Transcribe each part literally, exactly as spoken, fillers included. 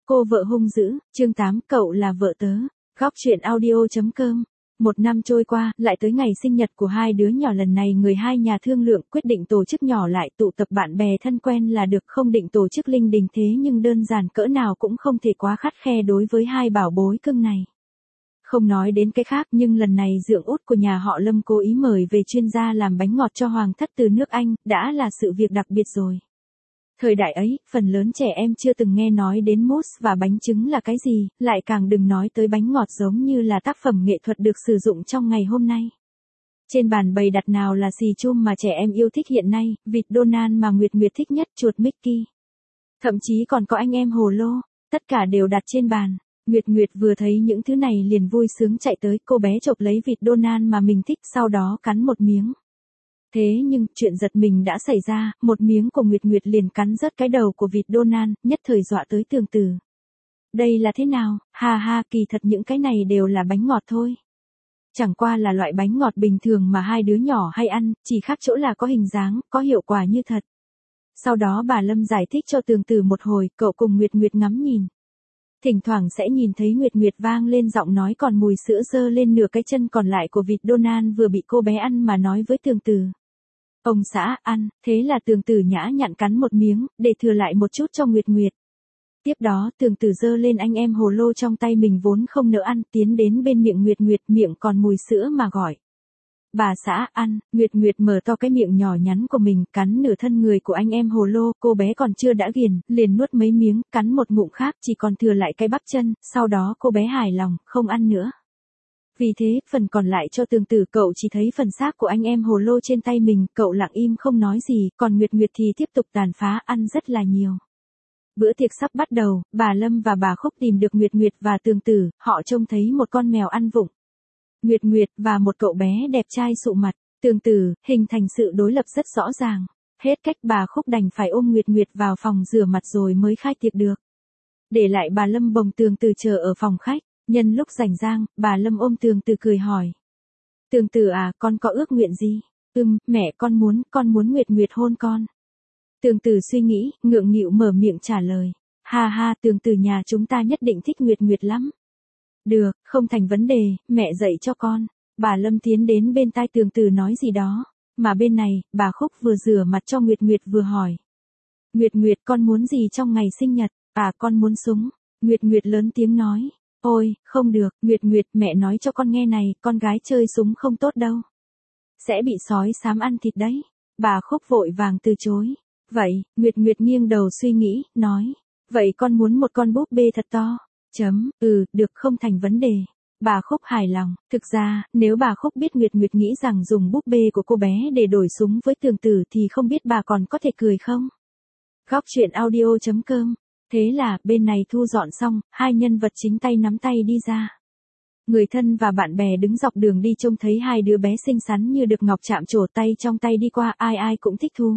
Cô vợ hung dữ, chương tám, cậu là vợ tớ. Góc truyện audio chấm com. Một năm trôi qua, lại tới ngày sinh nhật của hai đứa nhỏ, lần này người hai nhà thương lượng quyết định tổ chức nhỏ lại, tụ tập bạn bè thân quen là được, không định tổ chức linh đình, thế nhưng đơn giản cỡ nào cũng không thể quá khắt khe đối với hai bảo bối cưng này. Không nói đến cái khác, nhưng lần này dượng út của nhà họ Lâm cố ý mời về chuyên gia làm bánh ngọt cho hoàng thất từ nước Anh, đã là sự việc đặc biệt rồi. Thời đại ấy, phần lớn trẻ em chưa từng nghe nói đến mousse và bánh trứng là cái gì, lại càng đừng nói tới bánh ngọt giống như là tác phẩm nghệ thuật được sử dụng trong ngày hôm nay. Trên bàn bày đặt nào là xì chum mà trẻ em yêu thích hiện nay, vịt Donald mà Nguyệt Nguyệt thích nhất, chuột Mickey. Thậm chí còn có anh em hồ lô, tất cả đều đặt trên bàn. Nguyệt Nguyệt vừa thấy những thứ này liền vui sướng chạy tới, cô bé chộp lấy vịt Donald mà mình thích, sau đó cắn một miếng. Thế nhưng, chuyện giật mình đã xảy ra, một miếng của Nguyệt Nguyệt liền cắn rớt cái đầu của vịt Donald, nhất thời dọa tới tường tử. Đây là thế nào, ha ha, kỳ thật những cái này đều là bánh ngọt thôi. Chẳng qua là loại bánh ngọt bình thường mà hai đứa nhỏ hay ăn, chỉ khác chỗ là có hình dáng, có hiệu quả như thật. Sau đó bà Lâm giải thích cho tường tử một hồi, cậu cùng Nguyệt Nguyệt ngắm nhìn. Thỉnh thoảng sẽ nhìn thấy Nguyệt Nguyệt vang lên giọng nói, còn mùi sữa dơ lên nửa cái chân còn lại của vịt Donald vừa bị cô bé ăn mà nói với tường tử. Ông xã, ăn, thế là tường tử nhã nhặn cắn một miếng, để thừa lại một chút cho Nguyệt Nguyệt. Tiếp đó, tường tử giơ lên anh em hồ lô trong tay mình vốn không nỡ ăn, tiến đến bên miệng Nguyệt Nguyệt, miệng còn mùi sữa mà gọi. Bà xã, ăn, Nguyệt Nguyệt mở to cái miệng nhỏ nhắn của mình, cắn nửa thân người của anh em hồ lô, cô bé còn chưa đã ghiền, liền nuốt mấy miếng, cắn một ngụm khác, chỉ còn thừa lại cái bắp chân, sau đó cô bé hài lòng, không ăn nữa. Vì thế, phần còn lại cho tường tử, cậu chỉ thấy phần xác của anh em hồ lô trên tay mình, cậu lặng im không nói gì, còn Nguyệt Nguyệt thì tiếp tục tàn phá, ăn rất là nhiều. Bữa tiệc sắp bắt đầu, bà Lâm và bà Khúc tìm được Nguyệt Nguyệt và tường tử, họ trông thấy một con mèo ăn vụng. Nguyệt Nguyệt và một cậu bé đẹp trai sụ mặt, tường tử, hình thành sự đối lập rất rõ ràng. Hết cách, bà Khúc đành phải ôm Nguyệt Nguyệt vào phòng rửa mặt rồi mới khai tiệc được. Để lại bà Lâm bồng tường tử chờ ở phòng khách. Nhân lúc rảnh rang, bà Lâm ôm tường tử cười hỏi. Tường tử à, con có ước nguyện gì? Ừm, mẹ con muốn, con muốn Nguyệt Nguyệt hôn con. Tường tử suy nghĩ, ngượng nghịu mở miệng trả lời. Ha ha, tường tử nhà chúng ta nhất định thích Nguyệt Nguyệt lắm. Được, không thành vấn đề, mẹ dạy cho con. Bà Lâm tiến đến bên tai tường tử nói gì đó. Mà bên này, bà Khúc vừa rửa mặt cho Nguyệt Nguyệt vừa hỏi. Nguyệt Nguyệt, con muốn gì trong ngày sinh nhật? À, con muốn súng. Nguyệt Nguyệt lớn tiếng nói. Ôi, không được, Nguyệt Nguyệt, mẹ nói cho con nghe này, con gái chơi súng không tốt đâu. Sẽ bị sói xám ăn thịt đấy. Bà Khúc vội vàng từ chối. Vậy, Nguyệt Nguyệt nghiêng đầu suy nghĩ, nói. Vậy con muốn một con búp bê thật to. Chấm, ừ, được, không thành vấn đề. Bà Khúc hài lòng. Thực ra, nếu bà Khúc biết Nguyệt Nguyệt nghĩ rằng dùng búp bê của cô bé để đổi súng với tường tử thì không biết bà còn có thể cười không? Góc truyện audio chấm com. Thế là, bên này thu dọn xong, hai nhân vật chính tay nắm tay đi ra. Người thân và bạn bè đứng dọc đường đi trông thấy hai đứa bé xinh xắn như được ngọc chạm trổ, tay trong tay đi qua, ai ai cũng thích thú.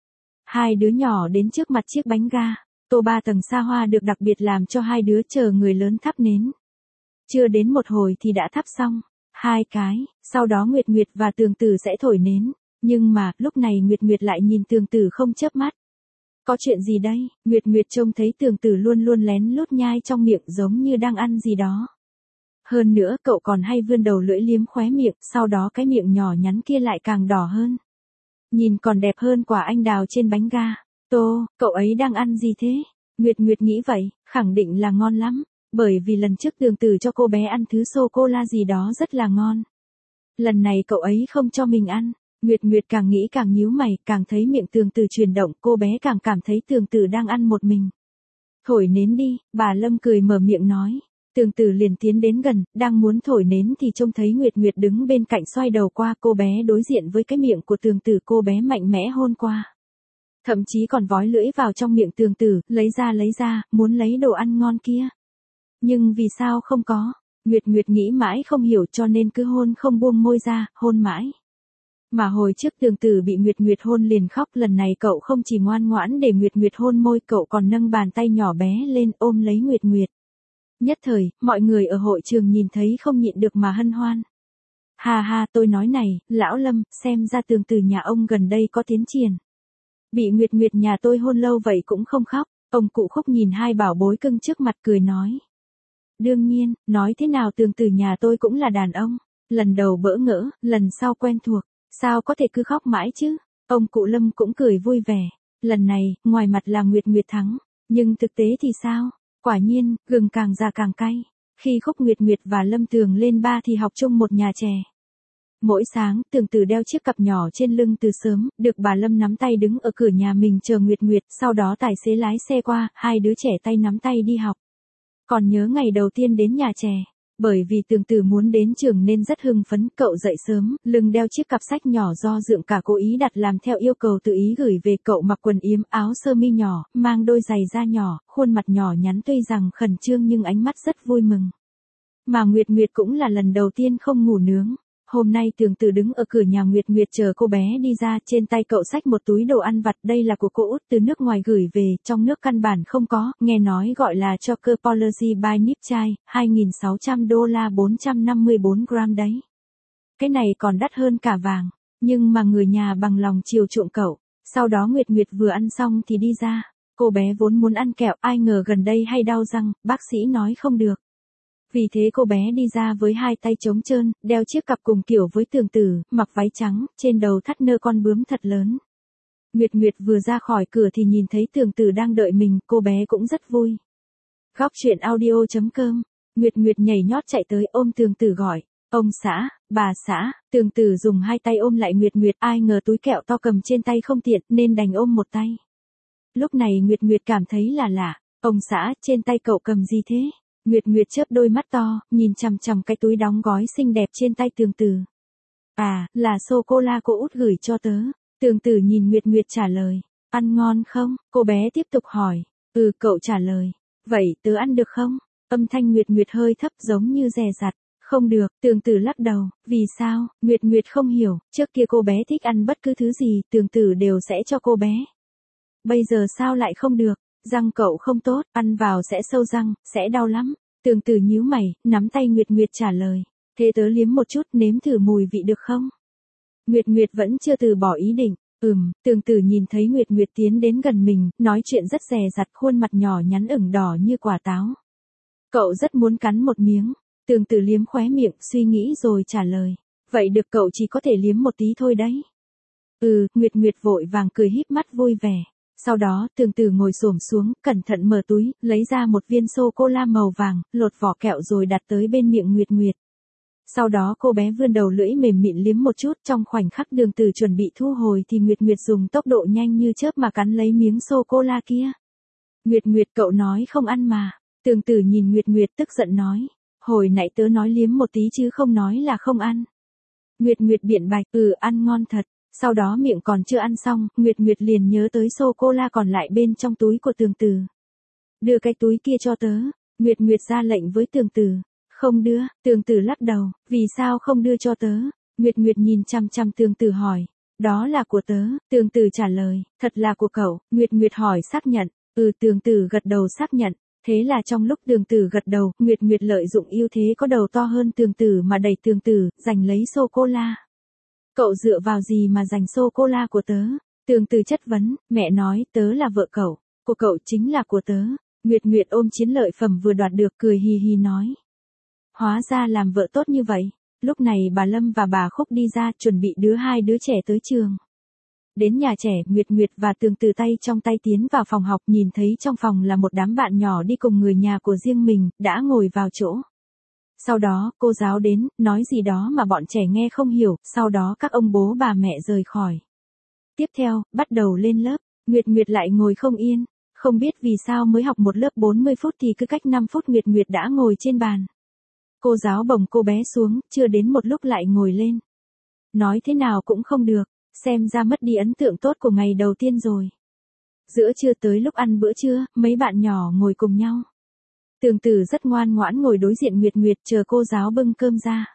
Hai đứa nhỏ đến trước mặt chiếc bánh ga, tô ba tầng xa hoa được đặc biệt làm cho hai đứa, chờ người lớn thắp nến. Chưa đến một hồi thì đã thắp xong, hai cái, sau đó Nguyệt Nguyệt và tường tử sẽ thổi nến. Nhưng mà, lúc này Nguyệt Nguyệt lại nhìn tường tử không chớp mắt. Có chuyện gì đây? Nguyệt Nguyệt trông thấy tường tử luôn luôn lén lút nhai trong miệng giống như đang ăn gì đó. Hơn nữa cậu còn hay vươn đầu lưỡi liếm khóe miệng, sau đó cái miệng nhỏ nhắn kia lại càng đỏ hơn. Nhìn còn đẹp hơn quả anh đào trên bánh ga. Tô, cậu ấy đang ăn gì thế? Nguyệt Nguyệt nghĩ vậy, khẳng định là ngon lắm, bởi vì lần trước tường tử cho cô bé ăn thứ sô-cô-la gì đó rất là ngon. Lần này cậu ấy không cho mình ăn. Nguyệt Nguyệt càng nghĩ càng nhíu mày, càng thấy miệng tường tử chuyển động, cô bé càng cảm thấy tường tử đang ăn một mình. Thổi nến đi, bà Lâm cười mở miệng nói. Tường tử liền tiến đến gần, đang muốn thổi nến thì trông thấy Nguyệt Nguyệt đứng bên cạnh, xoay đầu qua, cô bé đối diện với cái miệng của tường tử, cô bé mạnh mẽ hôn qua. Thậm chí còn vói lưỡi vào trong miệng tường tử, lấy ra lấy ra, muốn lấy đồ ăn ngon kia. Nhưng vì sao không có? Nguyệt Nguyệt nghĩ mãi không hiểu cho nên cứ hôn không buông môi ra, hôn mãi. Mà hồi trước tường tử bị Nguyệt Nguyệt hôn liền khóc, lần này cậu không chỉ ngoan ngoãn để Nguyệt Nguyệt hôn môi, cậu còn nâng bàn tay nhỏ bé lên ôm lấy Nguyệt Nguyệt. Nhất thời, mọi người ở hội trường nhìn thấy không nhịn được mà hân hoan. Ha ha, tôi nói này, lão Lâm, xem ra tường tử nhà ông gần đây có tiến triển. Bị Nguyệt Nguyệt nhà tôi hôn lâu vậy cũng không khóc. Ông cụ Khúc nhìn hai bảo bối cưng trước mặt cười nói. Đương nhiên, nói thế nào Tường Tử nhà tôi cũng là đàn ông. Lần đầu bỡ ngỡ, lần sau quen thuộc, sao có thể cứ khóc mãi chứ? Ông cụ Lâm cũng cười vui vẻ. Lần này, ngoài mặt là Nguyệt Nguyệt thắng, nhưng thực tế thì sao? Quả nhiên, gừng càng già càng cay. Khi Khúc Nguyệt Nguyệt và Lâm Tường lên ba thì học chung một nhà chè. Mỗi sáng, Tường Tử đeo chiếc cặp nhỏ trên lưng từ sớm, được bà Lâm nắm tay đứng ở cửa nhà mình chờ Nguyệt Nguyệt, sau đó tài xế lái xe qua, hai đứa trẻ tay nắm tay đi học. Còn nhớ ngày đầu tiên đến nhà chè, bởi vì Tường Tử muốn đến trường nên rất hưng phấn, cậu dậy sớm, lưng đeo chiếc cặp sách nhỏ do Dượng Cả cố ý đặt làm theo yêu cầu tự ý gửi về, cậu mặc quần yếm, áo sơ mi nhỏ, mang đôi giày da nhỏ, khuôn mặt nhỏ nhắn tuy rằng khẩn trương nhưng ánh mắt rất vui mừng. Mà Nguyệt Nguyệt cũng là lần đầu tiên không ngủ nướng. Hôm nay Tường Tử đứng ở cửa nhà Nguyệt Nguyệt chờ cô bé đi ra, trên tay cậu xách một túi đồ ăn vặt, đây là của cô út từ nước ngoài gửi về, trong nước căn bản không có, nghe nói gọi là Choco Policy by Nip chai, hai nghìn sáu trăm đô la bốn trăm năm mươi bốn gram đấy. Cái này còn đắt hơn cả vàng, nhưng mà người nhà bằng lòng chiều chuộng cậu. Sau đó Nguyệt Nguyệt vừa ăn xong thì đi ra, cô bé vốn muốn ăn kẹo, ai ngờ gần đây hay đau răng, bác sĩ nói không được. Vì thế cô bé đi ra với hai tay trống trơn, đeo chiếc cặp cùng kiểu với Tường Tử, mặc váy trắng, trên đầu thắt nơ con bướm thật lớn. Nguyệt Nguyệt vừa ra khỏi cửa thì nhìn thấy Tường Tử đang đợi mình, cô bé cũng rất vui. Góc truyện audio chấm com, Nguyệt Nguyệt nhảy nhót chạy tới ôm Tường Tử gọi, ông xã, bà xã, Tường Tử dùng hai tay ôm lại Nguyệt Nguyệt, ai ngờ túi kẹo to cầm trên tay không tiện nên đành ôm một tay. Lúc này Nguyệt Nguyệt cảm thấy là lạ, ông xã, trên tay cậu cầm gì thế? Nguyệt Nguyệt chớp đôi mắt to, nhìn chằm chằm cái túi đóng gói xinh đẹp trên tay Tường Tử. À, là sô-cô-la cô út gửi cho tớ. Tường Tử nhìn Nguyệt Nguyệt trả lời. Ăn ngon không? Cô bé tiếp tục hỏi. Ừ, cậu trả lời. Vậy tớ ăn được không? Âm thanh Nguyệt Nguyệt hơi thấp giống như dè dặt. Không được, Tường Tử lắc đầu. Vì sao? Nguyệt Nguyệt không hiểu, trước kia cô bé thích ăn bất cứ thứ gì, Tường Tử đều sẽ cho cô bé. Bây giờ sao lại không được? Răng cậu không tốt, ăn vào sẽ sâu răng, sẽ đau lắm. Tường Tử nhíu mày, nắm tay Nguyệt Nguyệt trả lời. Thế tớ liếm một chút, nếm thử mùi vị được không? Nguyệt Nguyệt vẫn chưa từ bỏ ý định. Ừm, Tường Tử nhìn thấy Nguyệt Nguyệt tiến đến gần mình, nói chuyện rất dè dặt, khuôn mặt nhỏ nhắn ửng đỏ như quả táo. Cậu rất muốn cắn một miếng. Tường Tử liếm khóe miệng, suy nghĩ rồi trả lời. Vậy được, cậu chỉ có thể liếm một tí thôi đấy. Ừ, Nguyệt Nguyệt vội vàng cười híp mắt vui vẻ. Sau đó, Tường Tử ngồi xổm xuống, cẩn thận mở túi, lấy ra một viên sô-cô-la màu vàng, lột vỏ kẹo rồi đặt tới bên miệng Nguyệt Nguyệt. Sau đó cô bé vươn đầu lưỡi mềm mịn liếm một chút, trong khoảnh khắc Tường Tử chuẩn bị thu hồi thì Nguyệt Nguyệt dùng tốc độ nhanh như chớp mà cắn lấy miếng sô-cô-la kia. Nguyệt Nguyệt, cậu nói không ăn mà. Tường Tử nhìn Nguyệt Nguyệt tức giận nói. Hồi nãy tớ nói liếm một tí chứ không nói là không ăn. Nguyệt Nguyệt biện bạch, ừ, ăn ngon thật. Sau đó miệng còn chưa ăn xong, Nguyệt Nguyệt liền nhớ tới sô-cô-la còn lại bên trong túi của Tường Tử. Đưa cái túi kia cho tớ. Nguyệt Nguyệt ra lệnh với Tường Tử. Không đưa, Tường Tử lắc đầu, vì sao không đưa cho tớ? Nguyệt Nguyệt nhìn chăm chăm Tường Tử hỏi. Đó là của tớ, Tường Tử trả lời, thật là của cậu. Nguyệt Nguyệt hỏi xác nhận, ừ, Tường Tử gật đầu xác nhận. Thế là trong lúc Tường Tử gật đầu, Nguyệt Nguyệt lợi dụng ưu thế có đầu to hơn Tường Tử mà đẩy Tường Tử, giành lấy sô-cô-la. Cậu dựa vào gì mà giành sô-cô-la của tớ? Tường Tử chất vấn, mẹ nói tớ là vợ cậu, của cậu chính là của tớ. Nguyệt Nguyệt ôm chiến lợi phẩm vừa đoạt được cười hì hì nói. Hóa ra làm vợ tốt như vậy. Lúc này bà Lâm và bà Khúc đi ra chuẩn bị đưa hai đứa trẻ tới trường. Đến nhà trẻ, Nguyệt Nguyệt và Tường Tử tay trong tay tiến vào phòng học, nhìn thấy trong phòng là một đám bạn nhỏ đi cùng người nhà của riêng mình, đã ngồi vào chỗ. Sau đó, cô giáo đến, nói gì đó mà bọn trẻ nghe không hiểu, sau đó các ông bố bà mẹ rời khỏi. Tiếp theo, bắt đầu lên lớp, Nguyệt Nguyệt lại ngồi không yên, không biết vì sao mới học một lớp bốn mươi phút thì cứ cách năm phút Nguyệt Nguyệt đã ngồi trên bàn. Cô giáo bồng cô bé xuống, chưa đến một lúc lại ngồi lên. Nói thế nào cũng không được, xem ra mất đi ấn tượng tốt của ngày đầu tiên rồi. Giữa trưa tới lúc ăn bữa trưa, mấy bạn nhỏ ngồi cùng nhau. Tường Tử rất ngoan ngoãn ngồi đối diện Nguyệt Nguyệt chờ cô giáo bưng cơm ra.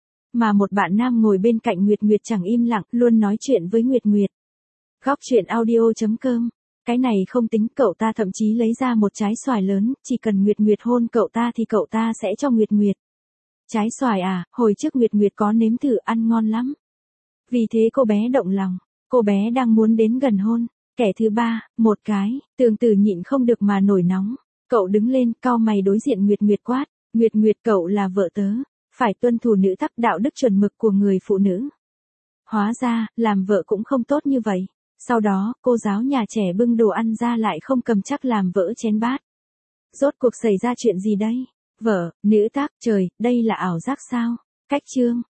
Mà một bạn nam ngồi bên cạnh Nguyệt Nguyệt chẳng im lặng, luôn nói chuyện với Nguyệt Nguyệt. Góc truyện audio chấm com. Cái này không tính, cậu ta thậm chí lấy ra một trái xoài lớn, chỉ cần Nguyệt Nguyệt hôn cậu ta thì cậu ta sẽ cho Nguyệt Nguyệt. Trái xoài à, hồi trước Nguyệt Nguyệt có nếm thử ăn ngon lắm. Vì thế cô bé động lòng, cô bé đang muốn đến gần hôn. Kẻ thứ ba, một cái, Tường Tử nhịn không được mà nổi nóng. Cậu đứng lên, cau mày đối diện Nguyệt Nguyệt quát, Nguyệt Nguyệt cậu là vợ tớ, phải tuân thủ nữ tắc đạo đức chuẩn mực của người phụ nữ. Hóa ra, làm vợ cũng không tốt như vậy. Sau đó, cô giáo nhà trẻ bưng đồ ăn ra lại không cầm chắc làm vỡ chén bát. Rốt cuộc xảy ra chuyện gì đây? Vợ, nữ tác, trời, đây là ảo giác sao? Cách chương.